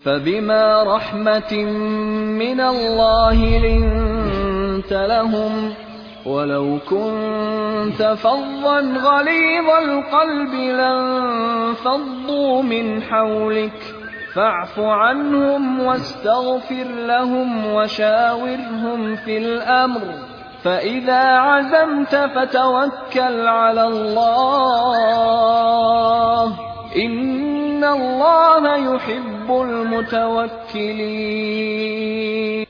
فبما رحمة من الله لنت لهم، ولو كنت فظا غليظ القلب لانفضوا من حولك، فاعف عنهم واستغفر لهم وشاورهم في الأمر، فإذا عزمت فتوكل على الله، إن الله يحب المتوكلين.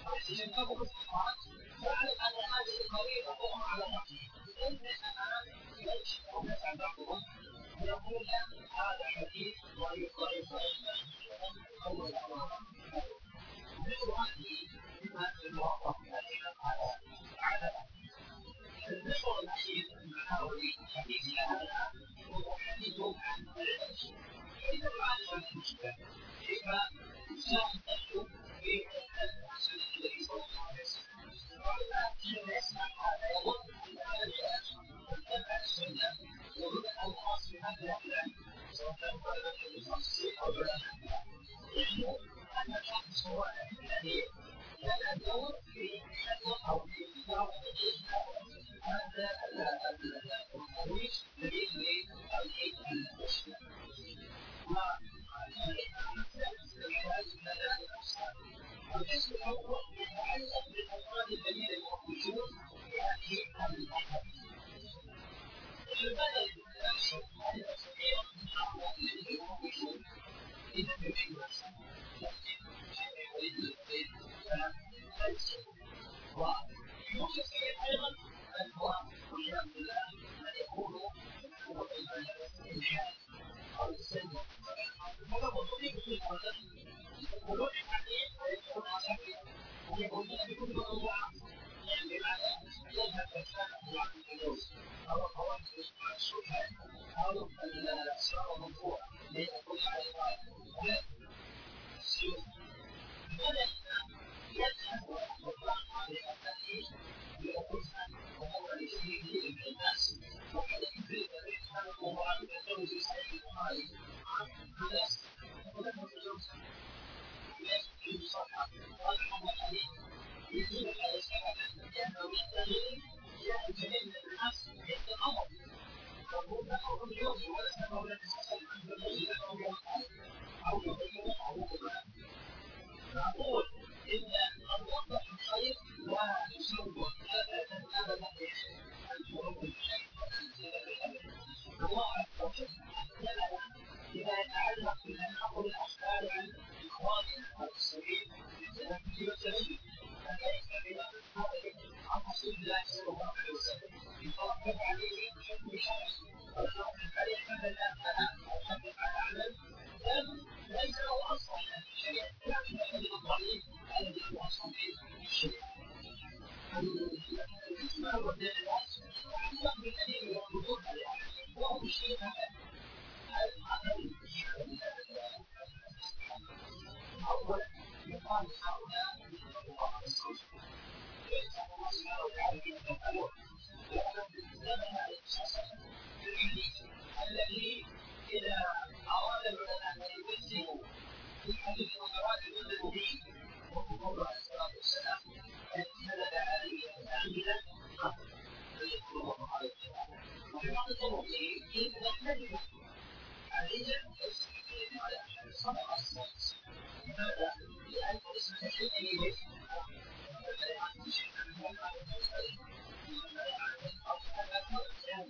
يتجنبه الصفات فاعلم ان هذه القرينه تقوم على نقصه انما يمشي او يفعل بعضهم ويقول هذا حديث ضعيف ضعيف اول امر مثل هذه مما يوافق على المحور الاخير من محاور حديثنا هذا هو حديث عن العلم كيف نعالج هذه المشكله كيف نساهم نحن في المسألة التي صلى الله عليه وسلم وعلى حين يسمع هذا يظن أن هذا العلاج واتبع السنة يظن أن الخاص بهذا العلاج سواء كان طلبة للتخصيص أو علماء يعلم أن الشخص هو الذي كان دور في حفظ أو في إدارة هذا الترويج الذي لتوحيد المشكلة القسم الأول يتعلق بالأفراد الذين يخرجون في هذه الأحاديث. لماذا يتعلق هذه الأسئلة من هؤلاء الذين يخرجون إذا يريد كان يريد البيت فليس ويوجد فيه أيضا أنواع والعياذ بالله من يكون هو الإلحاد أو السلم هذا مصيبة في القرآن يقولون الحديث ويقولون عشرية ويقولون بكل موضوع يعني معنى يذهب الإنسان إلى الفردوس أو الخوارج مع الشبهات أو الأسرار المرفوعة بين كل عباد والسيوف لماذا يذهب ويطلق هذه الأحاديث لأخذها وهو لسيده من الناس وقد يمكن النبي صلى الله عليه وسلم في صحيح البخاري هذا ولم يتجوز في الصفحة قال هذا الحديث يدل على السبب لأنه ينبغي لأن من الناس يتقرب فقلت أو اليوم ولا سبب لك حسن أن يبين أو يقال أو يبين أو يقال نقول إن الوضع الخير لا يسوى أبدا الجنوب الشيء الله عز وجل أحسننا بما يتعلق بتناقل الأخبار عن إخواننا المسلمين بالتنفس والتميز فكيف بأخبار عن رسول الله صلى الله عليه وسلم يترتب عليه حكم شرعي ولو كان يحمل أمانة أو حمل على عمل ليس له أصلا في الشريعة لكن الحديث الضعيف الذي له أصلا في الشريعة الإسماء والدلالات يتعلق بالذين يربطون الأحاديث وهو الشيء أولا يقال هؤلاء الله الصوت ليس الله سبحانه وتعالى يتكلم لأنه زمن الإخصاص في الحديث الذي إذا أراد العلماء أن يوزنوا في حديث المتواتر الذي وقول عليه الصلاة والسلام أن سند هذه الأعمدة فيقول الله عليه وسلم وفي بعض طرقه إن نحتاج علينا التسليم على أحد صدق الصوت لماذا؟ لأن الصحيحين إليه ولا يعلم شيئا من هذا المسألة ولا يعلم أصلا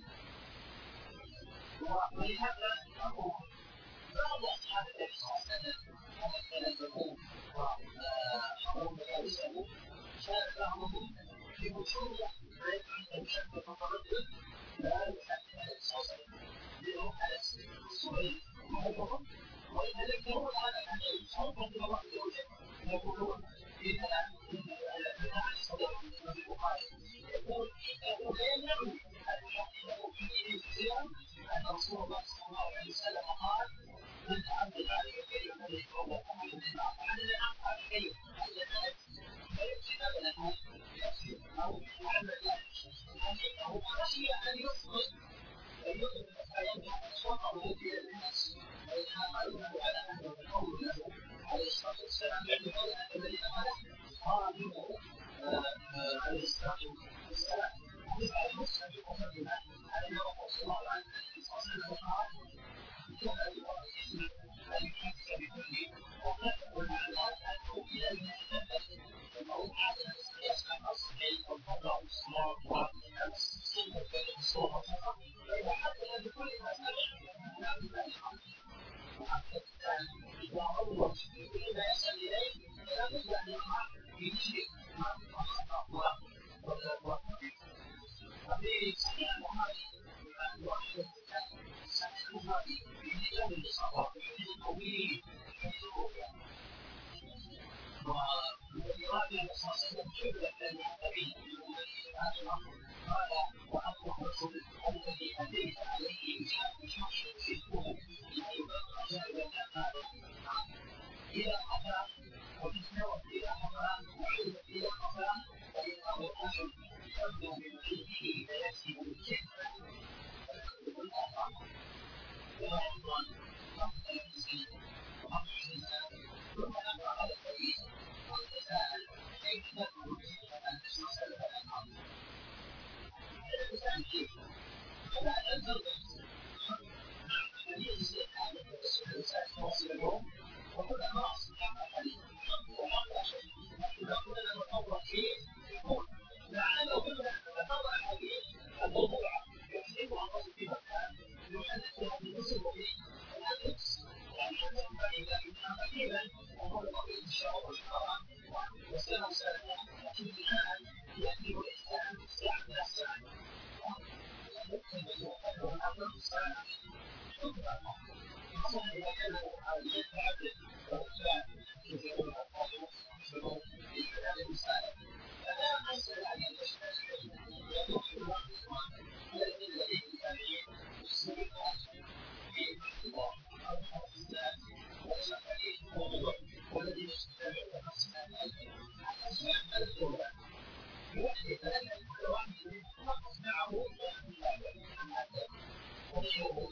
ولهذا أقول بعض أصحاب النبي صلى الله عليه وسلم ومثل النبوة وحرم مجالسه كان بعضهم في وجوه ما يفعل الشك والتردد لا يحدث النبي صلى الله عليه وسلم منهم أنس الصغير وغيرهم ويتذكرون هذا الحديث خوفا من الله عز وجل يقولون إننا عليه الصلاة والسلام في البخاري يقول إنه لا يمنعني أن يحكمه في دين كثيرا أن رسول الله صلى الله عليه وسلم قال من تعبد عليه كلمة فهو كفر بالله وعلى أفعال كلمة أن فيمكن له يكفي أو يعمل ذلك لكنه خشي أن يفضل فينفع الصوت الذي الناس فيتعاملونه على أنه قول له عليه الصلاة والسلام باعتبار أن الذين قالوا عليه الصلاة والسلام وفعل المسلم في قصتنا على أنه صلى الله عليه وسلم قال كما يؤمن أن يحدث بكل وقت والمعنى أنه إلى المتنبه أنه هذا يسمع الصحيح والفضاء والصلاة والسنة والكلمة الصورة فقط فإذا حدث بكل ما سمع لا بد وحتى إذا أول بكل ما يسأل إليه فلا بد أن يقع في شيء صحيح البخاري بما هو أحد صحيح البخاري في كتاب الإصابة في حديث طويل في حديث الرؤيا ويراجع صلى الله عليه وسلم قبلة المحتمين من أمته الآخرة قال وأما الرجل الذي أتيت عليه بشخص يحبه لا يبقى جاهلا هذا إذا قضى وتسلمت إلى قضاء وعلمت إلى قضاء فإنه الرجل يبدو من علمه فيكسب الكذب ويكتب الآخر ولا يضمن قتل المسلم وقتل الإنسان ثم نقع على الحديث ويتساءل كيف تدخل الكذب أن تشخص الآخر الإنسان كيف فلا تنتظر الحديث على الإنسان يواصل اليوم وكل ما أصبح الحديث وما شيء إذا قلنا نتطور فيه يقول لعله كنا نتطور الحديث الموضوع يحسب الله في مكان يحدث هذه النصب فيه الحديث يعني حتى فإذا كنا قليلا وهو الطبيب الشعور والحرام وسلم سلم لكن الآن يأتي الإنسان ساعة لا ساعة يكتب يؤخذه الأمر ساعة شكرا خاصة إذا كان حاليا تعدد وإخلاء كثيرون الأطفال يشعرون بكلام المسائل فلا أسأل عن الأشياء يدخل الأخوة الذين لديهم تابعين يسمون الأخوة في الله أو حرف الله والسفرين موضوع والذي يستمعون الأصنام الأسماء الأولى يوحي أن كل واحد فقط معه ويأخذ الله عن هذا ويشعرون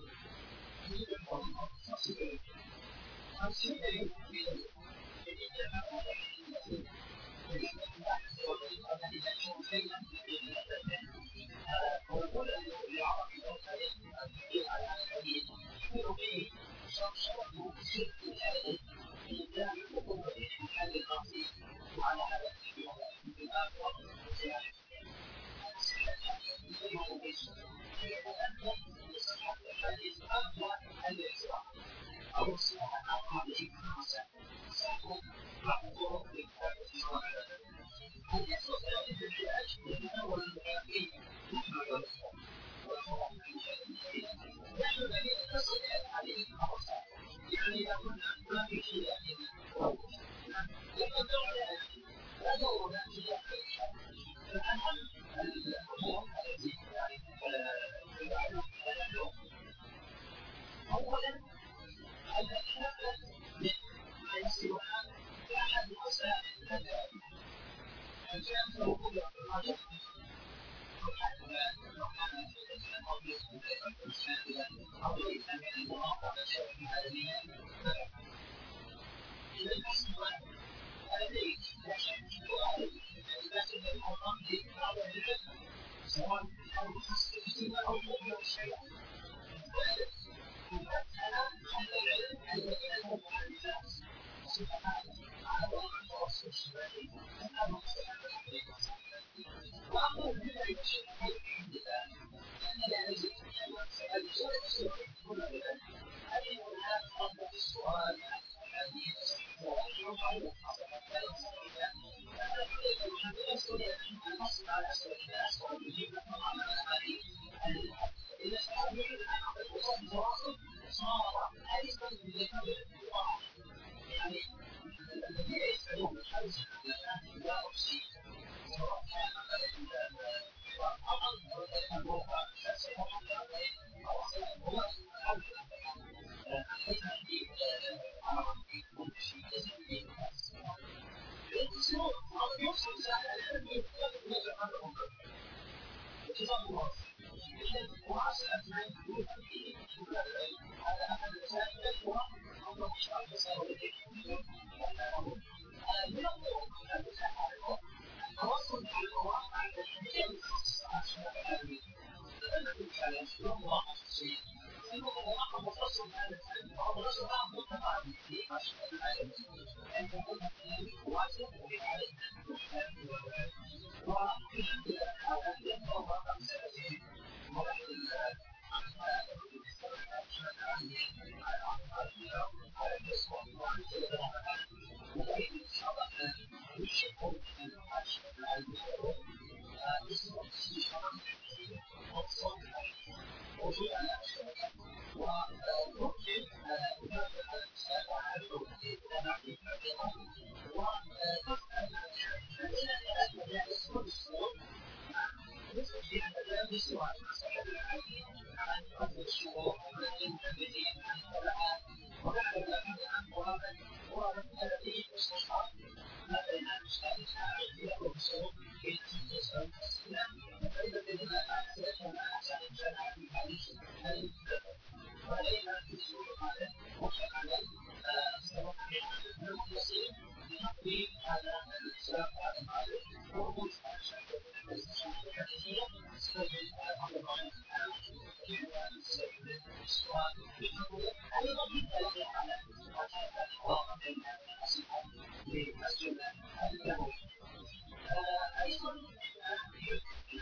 الوصول على الشبكة وممكن تنافس على الإنسان وعلى التابع في الحقيقة وتسأل إلى ثلاث مجالس كل الصوت نسبة فيها مجالس وعن مسألة العلم عن قدر الشروط وعن المجددين عن الطبعات وعن الأمن عن قرابة ولديه مستشعر ما بين الأستاذ العلمية والصوت في نفس الأسئلة فإذا بما أحدث وما أحسن الجماعة في هذه وعلينا في سورة هذا وشك عليه سواء من المخلصين لنقضي هذا الإسلام هذا المعرض ووجود الشركة المستشعر الحديثية سجل الرحمن في سجل السؤال بنقول أيضا من كلام على وكيف الواقع بين الأصحاب لمسجد النبوي أيضا يمكن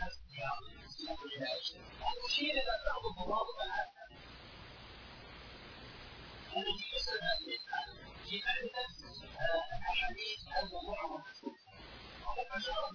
أن نشير إلى بعض المواضع التي يسمى في معرفة الأحاديث الموضوعة وقد أشار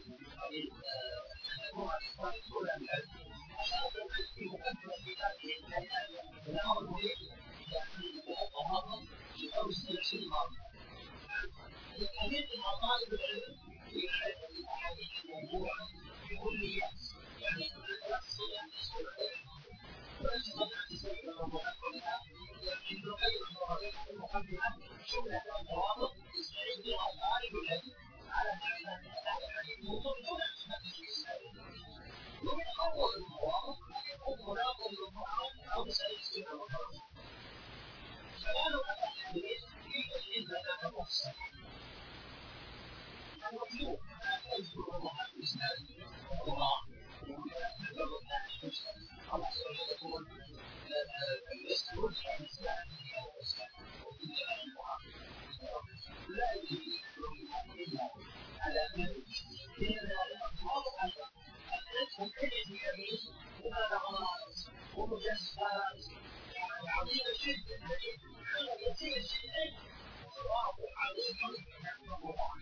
الجمهور الإخوان الأولى بالعلم أشار في مقدمة كتابه الأمر المريد يعني الضوابط في أول السنة الماضية الحديث مع طالب العلم في معرفة الأحاديث الموضوعة بكليات يعني يقصد أن يسأل وليس طبعا تسأل الموضوعات كلها لكن يغير المقدمة جملة الضوابط يستعين بها طالب العلم على معرفة الأحاديث الموضوع دون أن يسأل ومن أول الضوابط أن يكون مناقض للمعرض أو سيستمر المعرض كلام الأحاديث في تجديد مكان الصحيح المطلوب أن يذكر الله الإسلام والله ويذكر الله عز وجل يقول يسألون عن الإسلام لا يجوز إلا على من لأن الأطفال أيضا أنهم كلمة يمين ومناظرات ومجسات يعني عظيمة جدا حين يتم الشيء صراط عظيم من الله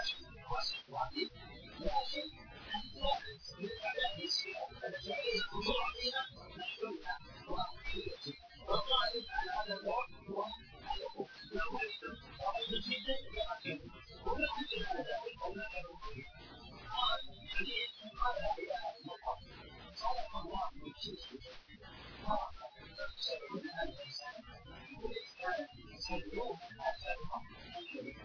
لكن الثالث من أعلام السيرة التي عليها أمور عظيمة نحكمها وأحكمها والغالب على هذا الوقت هو أن يكون الأول رغم جدا يأكل ومن أجل هذا القولان الركوعي قال حديث قال إلى المطلق خلق الله من شيء خلق 70,000 إنسان كل إنسان سيوم أكثر من شيء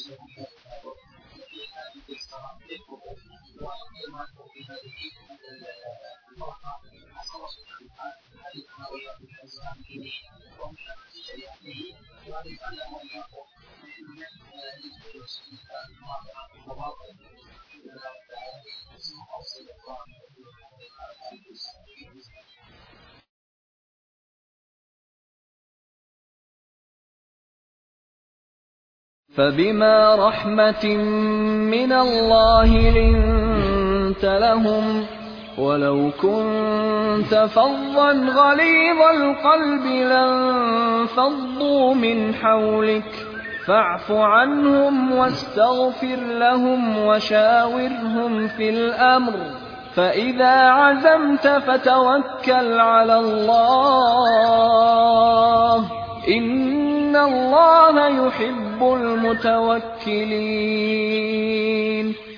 فبما رحمة من الله لنت لهم ولو كنت فظا غليظ القلب لانفضوا من حولك فاعف عنهم واستغفر لهم وشاورهم في الأمر فإذا عزمت فتوكل على الله إن الله يحب المتوكلين